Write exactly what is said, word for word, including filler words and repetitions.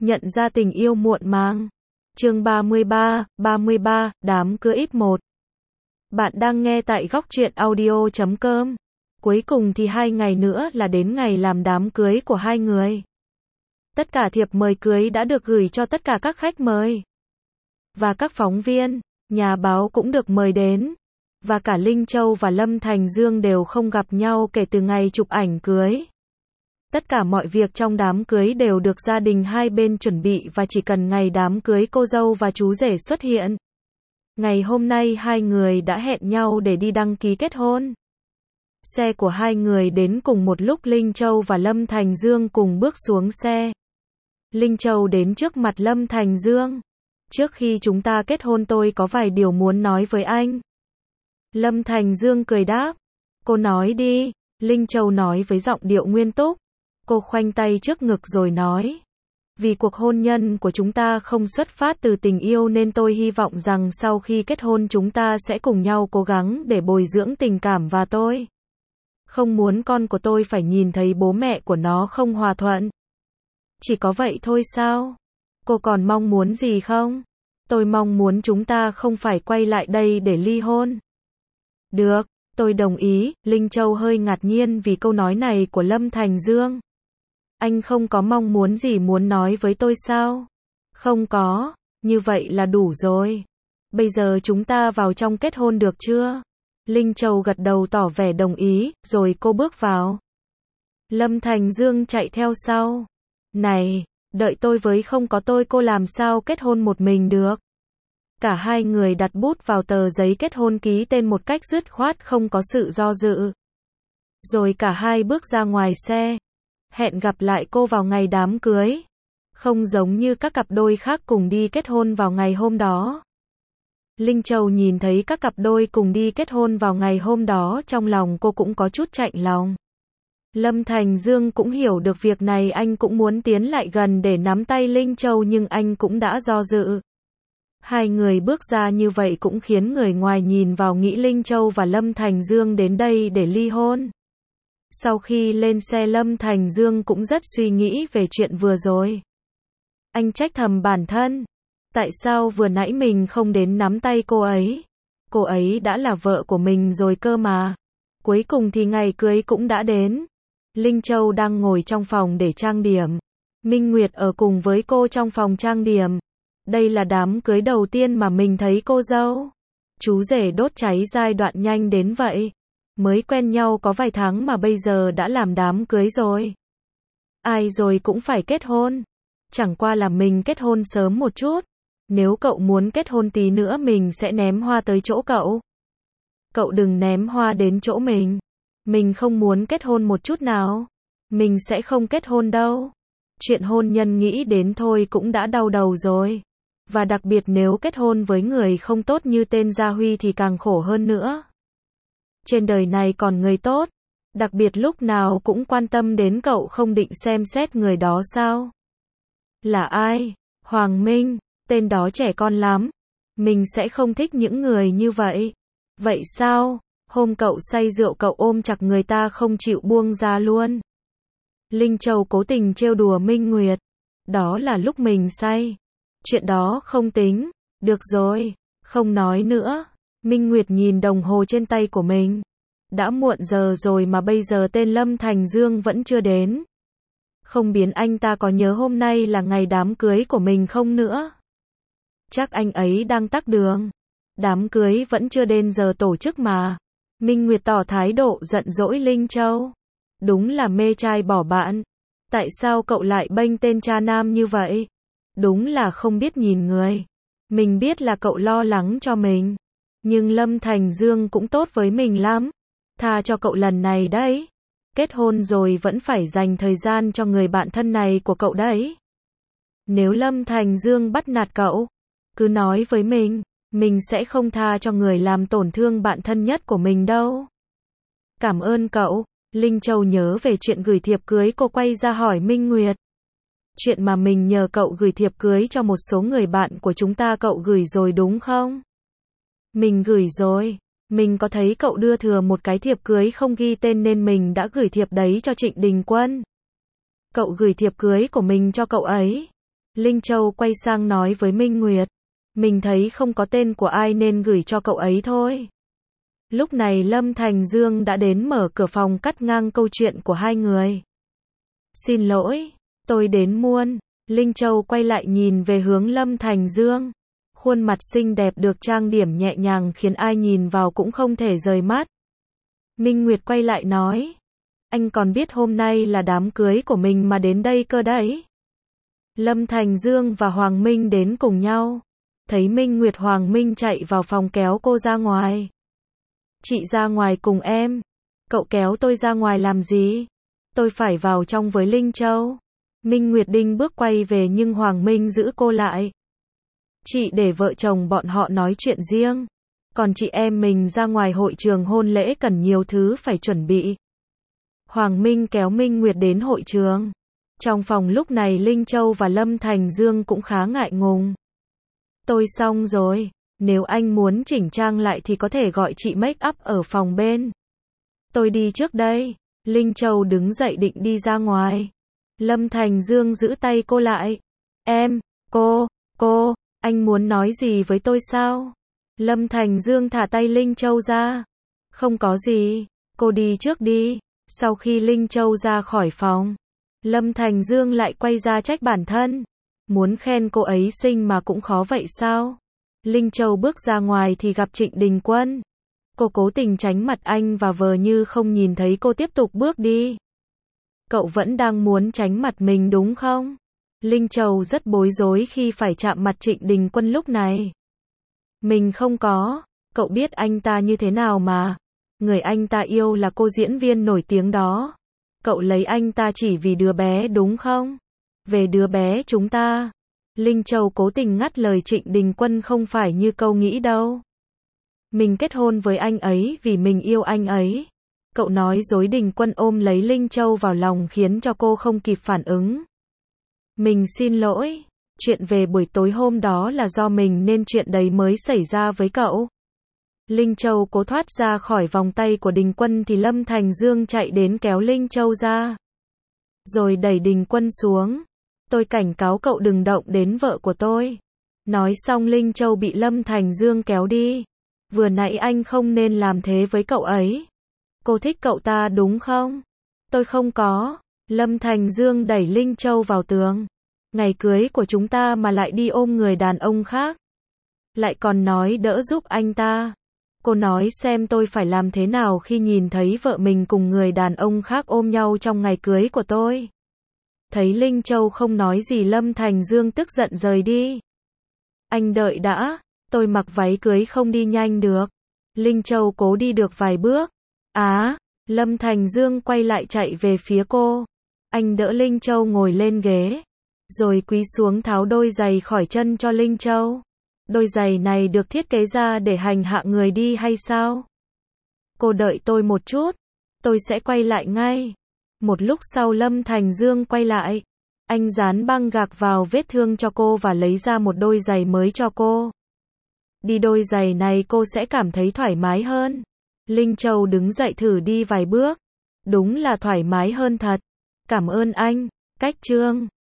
Nhận ra tình yêu muộn màng. Chương ba mươi ba, ba mươi ba, đám cưới ít một. Bạn đang nghe tại góc truyện audio chấm com. Cuối cùng thì hai ngày nữa là đến ngày làm đám cưới của hai người. Tất cả thiệp mời cưới đã được gửi cho tất cả các khách mời. Và các phóng viên, nhà báo cũng được mời đến. Và cả Linh Châu và Lâm Thành Dương đều không gặp nhau kể từ ngày chụp ảnh cưới. Tất cả mọi việc trong đám cưới đều được gia đình hai bên chuẩn bị và chỉ cần ngày đám cưới cô dâu và chú rể xuất hiện. Ngày hôm nay hai người đã hẹn nhau để đi đăng ký kết hôn. Xe của hai người đến cùng một lúc. Linh Châu và Lâm Thành Dương cùng bước xuống xe. Linh Châu đến trước mặt Lâm Thành Dương. Trước khi chúng ta kết hôn tôi có vài điều muốn nói với anh. Lâm Thành Dương cười đáp. Cô nói đi. Linh Châu nói với giọng điệu nguyên túc. Cô khoanh tay trước ngực rồi nói. Vì cuộc hôn nhân của chúng ta không xuất phát từ tình yêu nên tôi hy vọng rằng sau khi kết hôn chúng ta sẽ cùng nhau cố gắng để bồi dưỡng tình cảm và tôi không muốn con của tôi phải nhìn thấy bố mẹ của nó không hòa thuận. Chỉ có vậy thôi sao? Cô còn mong muốn gì không? Tôi mong muốn chúng ta không phải quay lại đây để ly hôn. Được, tôi đồng ý. Linh Châu hơi ngạc nhiên vì câu nói này của Lâm Thành Dương. Anh không có mong muốn gì muốn nói với tôi sao? Không có, như vậy là đủ rồi. Bây giờ chúng ta vào trong kết hôn được chưa? Linh Châu gật đầu tỏ vẻ đồng ý, rồi cô bước vào. Lâm Thành Dương chạy theo sau. Này, đợi tôi với, không có tôi cô làm sao kết hôn một mình được? Cả hai người đặt bút vào tờ giấy kết hôn ký tên một cách dứt khoát không có sự do dự. Rồi cả hai bước ra ngoài xe. Hẹn gặp lại cô vào ngày đám cưới. Không giống như các cặp đôi khác cùng đi kết hôn vào ngày hôm đó. Linh Châu nhìn thấy các cặp đôi cùng đi kết hôn vào ngày hôm đó, trong lòng cô cũng có chút chạnh lòng. Lâm Thành Dương cũng hiểu được việc này, anh cũng muốn tiến lại gần để nắm tay Linh Châu nhưng anh cũng đã do dự. Hai người bước ra như vậy cũng khiến người ngoài nhìn vào nghĩ Linh Châu và Lâm Thành Dương đến đây để ly hôn. Sau khi lên xe Lâm Thành Dương cũng rất suy nghĩ về chuyện vừa rồi. Anh trách thầm bản thân. Tại sao vừa nãy mình không đến nắm tay cô ấy? Cô ấy đã là vợ của mình rồi cơ mà. Cuối cùng thì ngày cưới cũng đã đến. Linh Châu đang ngồi trong phòng để trang điểm. Minh Nguyệt ở cùng với cô trong phòng trang điểm. Đây là đám cưới đầu tiên mà mình thấy cô dâu. Chú rể đốt cháy giai đoạn nhanh đến vậy. Mới quen nhau có vài tháng mà bây giờ đã làm đám cưới rồi. Ai rồi cũng phải kết hôn. Chẳng qua là mình kết hôn sớm một chút. Nếu cậu muốn kết hôn tí nữa mình sẽ ném hoa tới chỗ cậu. Cậu đừng ném hoa đến chỗ mình. Mình không muốn kết hôn một chút nào. Mình sẽ không kết hôn đâu. Chuyện hôn nhân nghĩ đến thôi cũng đã đau đầu rồi. Và đặc biệt nếu kết hôn với người không tốt như tên Gia Huy thì càng khổ hơn nữa. Trên đời này còn người tốt, đặc biệt lúc nào cũng quan tâm đến cậu, không định xem xét người đó sao? Là ai? Hoàng Minh, tên đó trẻ con lắm. Mình sẽ không thích những người như vậy. Vậy sao? Hôm cậu say rượu cậu ôm chặt người ta không chịu buông ra luôn. Linh Châu cố tình trêu đùa Minh Nguyệt. Đó là lúc mình say. Chuyện đó không tính. Được rồi, không nói nữa. Minh Nguyệt nhìn đồng hồ trên tay của mình. Đã muộn giờ rồi mà bây giờ tên Lâm Thành Dương vẫn chưa đến. Không biết anh ta có nhớ hôm nay là ngày đám cưới của mình không nữa. Chắc anh ấy đang tắc đường. Đám cưới vẫn chưa đến giờ tổ chức mà. Minh Nguyệt tỏ thái độ giận dỗi Linh Châu. Đúng là mê trai bỏ bạn. Tại sao cậu lại bênh tên cha nam như vậy? Đúng là không biết nhìn người. Mình biết là cậu lo lắng cho mình. Nhưng Lâm Thành Dương cũng tốt với mình lắm. Tha cho cậu lần này đấy. Kết hôn rồi vẫn phải dành thời gian cho người bạn thân này của cậu đấy. Nếu Lâm Thành Dương bắt nạt cậu, cứ nói với mình. Mình sẽ không tha cho người làm tổn thương bạn thân nhất của mình đâu. Cảm ơn cậu. Linh Châu nhớ về chuyện gửi thiệp cưới, cô quay ra hỏi Minh Nguyệt. Chuyện mà mình nhờ cậu gửi thiệp cưới cho một số người bạn của chúng ta cậu gửi rồi đúng không? Mình gửi rồi. Mình có thấy cậu đưa thừa một cái thiệp cưới không ghi tên nên mình đã gửi thiệp đấy cho Trịnh Đình Quân. Cậu gửi thiệp cưới của mình cho cậu ấy. Linh Châu quay sang nói với Minh Nguyệt. Mình thấy không có tên của ai nên gửi cho cậu ấy thôi. Lúc này Lâm Thành Dương đã đến mở cửa phòng cắt ngang câu chuyện của hai người. Xin lỗi, tôi đến muộn. Linh Châu quay lại nhìn về hướng Lâm Thành Dương. Khuôn mặt xinh đẹp được trang điểm nhẹ nhàng khiến ai nhìn vào cũng không thể rời mắt. Minh Nguyệt quay lại nói. Anh còn biết hôm nay là đám cưới của mình mà đến đây cơ đấy. Lâm Thành Dương và Hoàng Minh đến cùng nhau. Thấy Minh Nguyệt, Hoàng Minh chạy vào phòng kéo cô ra ngoài. Chị ra ngoài cùng em. Cậu kéo tôi ra ngoài làm gì? Tôi phải vào trong với Linh Châu. Minh Nguyệt định bước quay về nhưng Hoàng Minh giữ cô lại. Chị để vợ chồng bọn họ nói chuyện riêng. Còn chị em mình ra ngoài hội trường hôn lễ cần nhiều thứ phải chuẩn bị. Hoàng Minh kéo Minh Nguyệt đến hội trường. Trong phòng lúc này Linh Châu và Lâm Thành Dương cũng khá ngại ngùng. Tôi xong rồi. Nếu anh muốn chỉnh trang lại thì có thể gọi chị make up ở phòng bên. Tôi đi trước đây. Linh Châu đứng dậy định đi ra ngoài. Lâm Thành Dương giữ tay cô lại. Em, cô, cô, anh muốn nói gì với tôi sao? Lâm Thành Dương thả tay Linh Châu ra. Không có gì, cô đi trước đi. Sau khi Linh Châu ra khỏi phòng, Lâm Thành Dương lại quay ra trách bản thân. Muốn khen cô ấy xinh mà cũng khó vậy sao? Linh Châu bước ra ngoài thì gặp Trịnh Đình Quân. Cô cố tình tránh mặt anh và vờ như không nhìn thấy cô tiếp tục bước đi. Cậu vẫn đang muốn tránh mặt mình đúng không? Linh Châu rất bối rối khi phải chạm mặt Trịnh Đình Quân lúc này. Mình không có, cậu biết anh ta như thế nào mà. Người anh ta yêu là cô diễn viên nổi tiếng đó. Cậu lấy anh ta chỉ vì đứa bé đúng không? Về đứa bé chúng ta. Linh Châu cố tình ngắt lời Trịnh Đình Quân, không phải như câu nghĩ đâu. Mình kết hôn với anh ấy vì mình yêu anh ấy. Cậu nói dối. Đình Quân ôm lấy Linh Châu vào lòng khiến cho cô không kịp phản ứng. Mình xin lỗi. Chuyện về buổi tối hôm đó là do mình nên chuyện đấy mới xảy ra với cậu. Linh Châu cố thoát ra khỏi vòng tay của Đình Quân thì Lâm Thành Dương chạy đến kéo Linh Châu ra. Rồi đẩy Đình Quân xuống. Tôi cảnh cáo cậu đừng động đến vợ của tôi. Nói xong Linh Châu bị Lâm Thành Dương kéo đi. Vừa nãy anh không nên làm thế với cậu ấy. Cô thích cậu ta đúng không? Tôi không có. Lâm Thành Dương đẩy Linh Châu vào tường. Ngày cưới của chúng ta mà lại đi ôm người đàn ông khác. Lại còn nói đỡ giúp anh ta. Cô nói xem tôi phải làm thế nào khi nhìn thấy vợ mình cùng người đàn ông khác ôm nhau trong ngày cưới của tôi. Thấy Linh Châu không nói gì Lâm Thành Dương tức giận rời đi. Anh đợi đã, tôi mặc váy cưới không đi nhanh được. Linh Châu cố đi được vài bước. Á, Lâm Thành Dương quay lại chạy về phía cô. Anh đỡ Linh Châu ngồi lên ghế. Rồi cúi xuống tháo đôi giày khỏi chân cho Linh Châu. Đôi giày này được thiết kế ra để hành hạ người đi hay sao? Cô đợi tôi một chút. Tôi sẽ quay lại ngay. Một lúc sau Lâm Thành Dương quay lại. Anh dán băng gạc vào vết thương cho cô và lấy ra một đôi giày mới cho cô. Đi đôi giày này cô sẽ cảm thấy thoải mái hơn. Linh Châu đứng dậy thử đi vài bước. Đúng là thoải mái hơn thật. Cảm ơn anh. Cách chương